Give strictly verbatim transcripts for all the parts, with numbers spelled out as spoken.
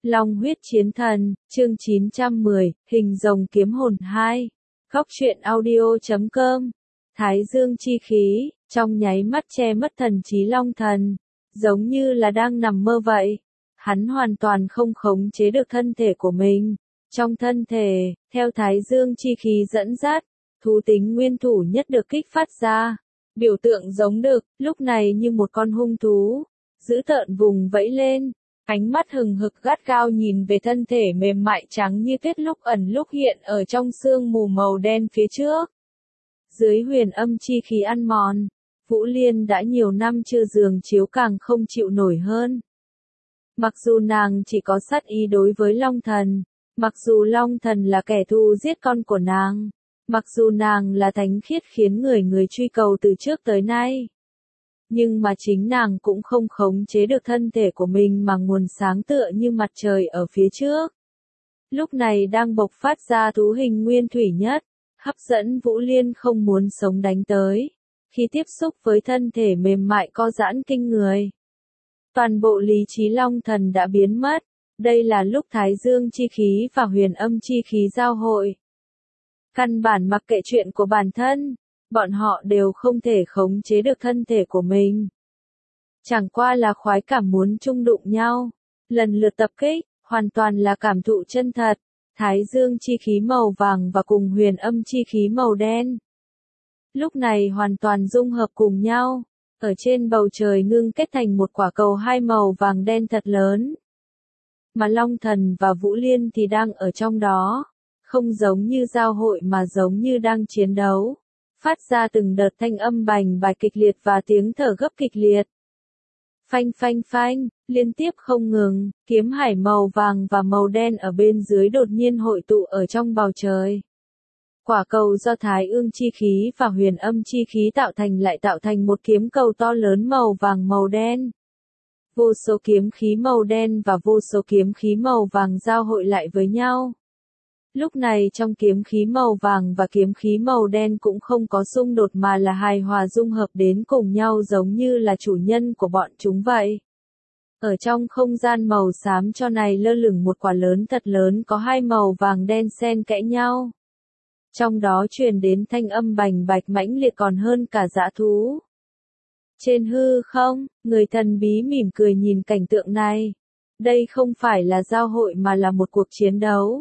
Long huyết chiến thần, chương chín trăm mười, hình rồng kiếm hồn hai. Góc truyện audio chấm com. Thái dương chi khí, trong nháy mắt che mất thần trí Long thần, giống như là đang nằm mơ vậy. Hắn hoàn toàn không khống chế được thân thể của mình. Trong thân thể, theo thái dương chi khí dẫn dắt, thú tính nguyên thủ nhất được kích phát ra. Biểu tượng giống đực, lúc này như một con hung thú, dữ tợn vùng vẫy lên. Ánh mắt hừng hực gắt gao nhìn về thân thể mềm mại trắng như tuyết lúc ẩn lúc hiện ở trong sương mù màu đen phía trước. Dưới huyền âm chi khí ăn mòn, Vũ Liên đã nhiều năm chưa giường chiếu càng không chịu nổi hơn. Mặc dù nàng chỉ có sát ý đối với Long thần, mặc dù Long thần là kẻ thù giết con của nàng, mặc dù nàng là thánh khiết khiến người người truy cầu từ trước tới nay. Nhưng mà chính nàng cũng không khống chế được thân thể của mình mà nguồn sáng tựa như mặt trời ở phía trước. Lúc này đang bộc phát ra thú hình nguyên thủy nhất, hấp dẫn Vũ Liên không muốn sống đánh tới. Khi tiếp xúc với thân thể mềm mại co giãn kinh người, toàn bộ lý trí Long thần đã biến mất. Đây là lúc thái dương chi khí và huyền âm chi khí giao hội. Căn bản mặc kệ chuyện của bản thân, bọn họ đều không thể khống chế được thân thể của mình. Chẳng qua là khoái cảm muốn chung đụng nhau, lần lượt tập kích, hoàn toàn là cảm thụ chân thật. Thái dương chi khí màu vàng và cùng huyền âm chi khí màu đen. Lúc này hoàn toàn dung hợp cùng nhau, ở trên bầu trời ngưng kết thành một quả cầu hai màu vàng đen thật lớn. Mà Long thần và Vũ Liên thì đang ở trong đó, không giống như giao hội mà giống như đang chiến đấu. Phát ra từng đợt thanh âm bành bạch kịch liệt và tiếng thở gấp kịch liệt. Phanh phanh phanh, liên tiếp không ngừng, kiếm hải màu vàng và màu đen ở bên dưới đột nhiên hội tụ ở trong bầu trời. Quả cầu do thái ương chi khí và huyền âm chi khí tạo thành lại tạo thành một kiếm cầu to lớn màu vàng màu đen. Vô số kiếm khí màu đen và vô số kiếm khí màu vàng giao hội lại với nhau. Lúc này trong kiếm khí màu vàng và kiếm khí màu đen cũng không có xung đột mà là hài hòa dung hợp đến cùng nhau giống như là chủ nhân của bọn chúng vậy. Ở trong không gian màu xám cho này lơ lửng một quả lớn thật lớn có hai màu vàng đen xen kẽ nhau. Trong đó truyền đến thanh âm bành bạch mãnh liệt còn hơn cả dã thú. Trên hư không, người thần bí mỉm cười nhìn cảnh tượng này. Đây không phải là giao hội mà là một cuộc chiến đấu.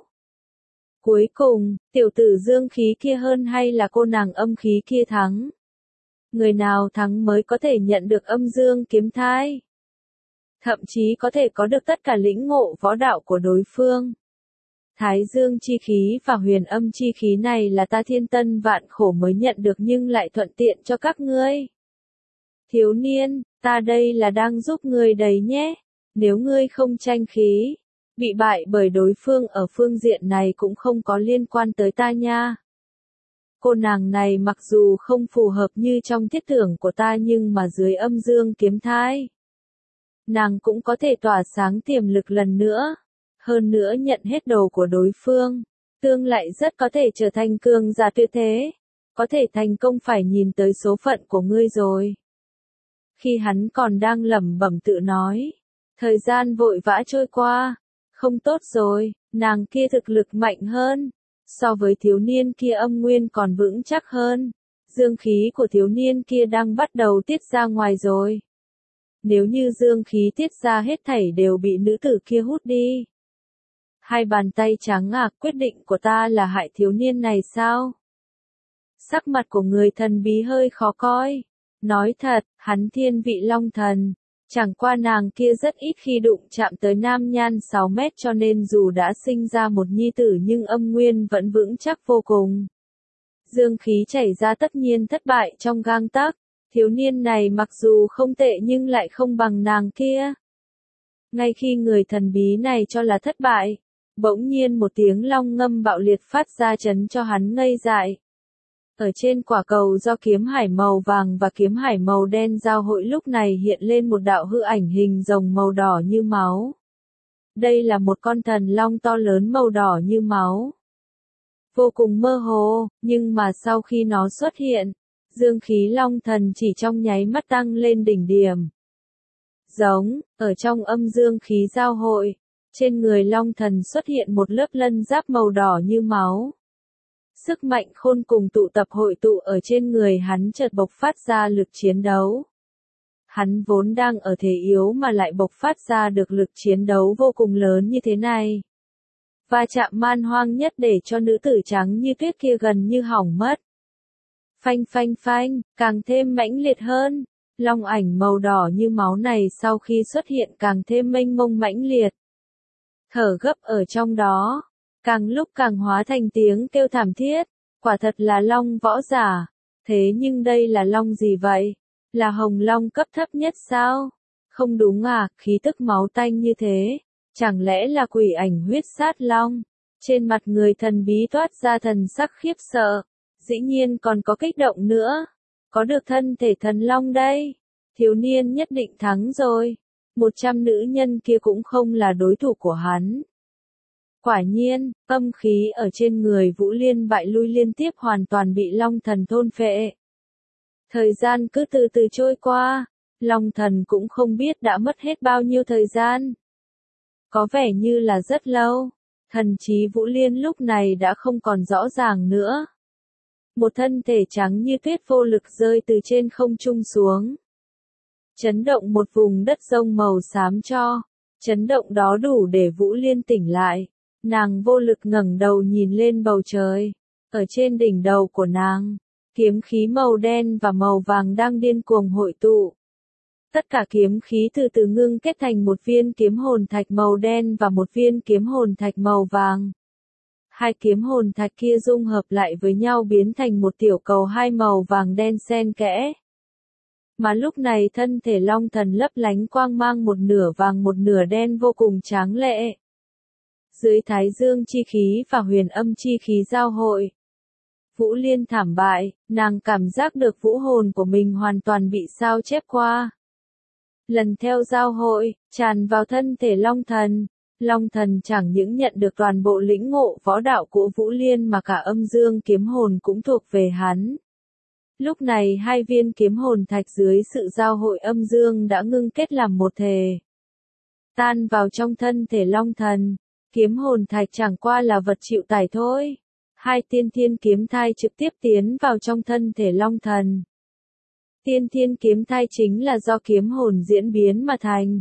Cuối cùng, tiểu tử dương khí kia hơn hay là cô nàng âm khí kia thắng? Người nào thắng mới có thể nhận được âm dương kiếm thai? Thậm chí có thể có được tất cả lĩnh ngộ võ đạo của đối phương. Thái dương chi khí và huyền âm chi khí này là ta thiên tân vạn khổ mới nhận được nhưng lại thuận tiện cho các ngươi. Thiếu niên, ta đây là đang giúp ngươi đấy nhé. Nếu ngươi không tranh khí, bị bại bởi đối phương ở phương diện này cũng không có liên quan tới ta nha. Cô nàng này mặc dù không phù hợp như trong thiết tưởng của ta nhưng mà dưới âm dương kiếm thai, nàng cũng có thể tỏa sáng tiềm lực lần nữa. Hơn nữa nhận hết đồ của đối phương, tương lại rất có thể trở thành cường giả tuyệt thế. Có thể thành công phải nhìn tới số phận của ngươi rồi. Khi hắn còn đang lẩm bẩm tự nói, thời gian vội vã trôi qua. Không tốt rồi, nàng kia thực lực mạnh hơn. So với thiếu niên kia âm nguyên còn vững chắc hơn. Dương khí của thiếu niên kia đang bắt đầu tiết ra ngoài rồi. Nếu như dương khí tiết ra hết thảy đều bị nữ tử kia hút đi. Hai bàn tay trắng ngà, quyết định của ta là hại thiếu niên này sao? Sắc mặt của người thần bí hơi khó coi. Nói thật, hắn thiên vị Long thần. Chẳng qua nàng kia rất ít khi đụng chạm tới nam nhan sáu mét cho nên dù đã sinh ra một nhi tử nhưng âm nguyên vẫn vững chắc vô cùng. Dương khí chảy ra tất nhiên thất bại trong gang tấc. Thiếu niên này mặc dù không tệ nhưng lại không bằng nàng kia. Ngay khi người thần bí này cho là thất bại, bỗng nhiên một tiếng long ngâm bạo liệt phát ra chấn cho hắn ngây dại. Ở trên quả cầu do kiếm hải màu vàng và kiếm hải màu đen giao hội lúc này hiện lên một đạo hư ảnh hình rồng màu đỏ như máu. Đây là một con thần long to lớn màu đỏ như máu. Vô cùng mơ hồ, nhưng mà sau khi nó xuất hiện, dương khí long thần chỉ trong nháy mắt tăng lên đỉnh điểm. Giống, ở trong âm dương khí giao hội, Trên người Long Thần xuất hiện một lớp lân giáp màu đỏ như máu. Sức mạnh khôn cùng tụ tập hội tụ ở trên người hắn chợt bộc phát ra lực chiến đấu. Hắn vốn đang ở thế yếu mà lại bộc phát ra được lực chiến đấu vô cùng lớn như thế này. Va chạm man hoang nhất để cho nữ tử trắng như tuyết kia gần như hỏng mất. Phanh phanh phanh, càng thêm mãnh liệt hơn. Long ảnh màu đỏ như máu này sau khi xuất hiện càng thêm mênh mông mãnh liệt. Thở gấp ở trong đó, càng lúc càng hóa thành tiếng kêu thảm thiết. Quả thật là long võ giả. Thế nhưng đây là long gì vậy? Là hồng long cấp thấp nhất sao? Không đúng à, khí tức máu tanh như thế. Chẳng lẽ là quỷ ảnh huyết sát long? Trên mặt người thần bí toát ra thần sắc khiếp sợ. Dĩ nhiên còn có kích động nữa. Có được thân thể thần long đây. Thiếu niên nhất định thắng rồi. Một trăm nữ nhân kia cũng không là đối thủ của hắn. Quả nhiên, âm khí ở trên người Vũ Liên bại lui liên tiếp hoàn toàn bị Long Thần thôn phệ. Thời gian cứ từ từ trôi qua, Long Thần cũng không biết đã mất hết bao nhiêu thời gian. Có vẻ như là rất lâu, thần trí Vũ Liên lúc này đã không còn rõ ràng nữa. Một thân thể trắng như tuyết vô lực rơi từ trên không trung xuống. Chấn động một vùng đất rông màu xám cho, chấn động đó đủ để Vũ Liên tỉnh lại. Nàng vô lực ngẩng đầu nhìn lên bầu trời. Ở trên đỉnh đầu của nàng, kiếm khí màu đen và màu vàng đang điên cuồng hội tụ. Tất cả kiếm khí từ từ ngưng kết thành một viên kiếm hồn thạch màu đen và một viên kiếm hồn thạch màu vàng. Hai kiếm hồn thạch kia dung hợp lại với nhau biến thành một tiểu cầu hai màu vàng đen xen kẽ. Mà lúc này thân thể Long Thần lấp lánh quang mang một nửa vàng một nửa đen vô cùng tráng lệ. Dưới thái dương chi khí và huyền âm chi khí giao hội. Vũ Liên thảm bại, nàng cảm giác được vũ hồn của mình hoàn toàn bị sao chép qua. Lần theo giao hội, tràn vào thân thể Long Thần. Long Thần chẳng những nhận được toàn bộ lĩnh ngộ võ đạo của Vũ Liên mà cả âm dương kiếm hồn cũng thuộc về hắn. Lúc này hai viên kiếm hồn thạch dưới sự giao hội âm dương đã ngưng kết làm một thể. Tan vào trong thân thể Long Thần. Kiếm hồn thạch chẳng qua là vật chịu tải thôi. Hai tiên thiên kiếm thai trực tiếp tiến vào trong thân thể Long Thần. Tiên thiên kiếm thai chính là do kiếm hồn diễn biến mà thành.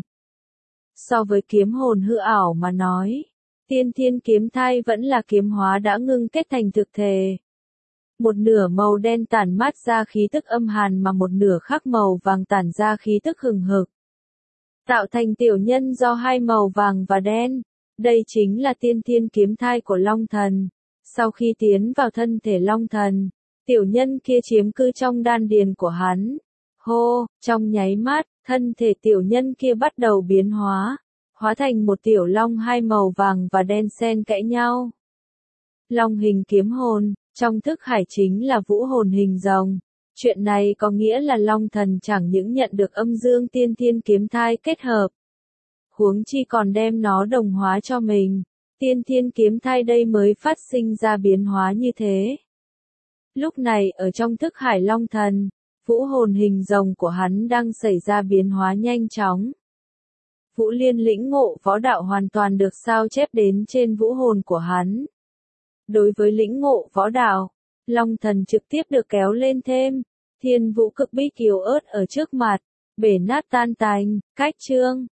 So với kiếm hồn hư ảo mà nói, tiên thiên kiếm thai vẫn là kiếm hóa đã ngưng kết thành thực thể. Một nửa màu đen tản mát ra khí tức âm hàn mà một nửa khác màu vàng tản ra khí tức hừng hực. Tạo thành tiểu nhân do hai màu vàng và đen. Đây chính là tiên thiên kiếm thai của Long Thần. Sau khi tiến vào thân thể Long Thần, tiểu nhân kia chiếm cư trong đan điền của hắn. Hô, trong nháy mắt, thân thể tiểu nhân kia bắt đầu biến hóa, hóa thành một tiểu long hai màu vàng và đen xen kẽ nhau. Long hình kiếm hồn, trong thức hải chính là vũ hồn hình rồng. Chuyện này có nghĩa là Long Thần chẳng những nhận được âm dương tiên thiên kiếm thai kết hợp, huống chi còn đem nó đồng hóa cho mình. Tiên thiên kiếm thai đây mới phát sinh ra biến hóa như thế. Lúc này ở trong thức hải Long Thần, vũ hồn hình rồng của hắn đang xảy ra biến hóa nhanh chóng. Vũ Liên lĩnh ngộ võ đạo hoàn toàn được sao chép đến trên vũ hồn của hắn. Đối với lĩnh ngộ võ đạo, Long Thần trực tiếp được kéo lên thêm. Thiên vũ cực bích yếu ớt ở trước mặt, bể nát tan tành, cách chương.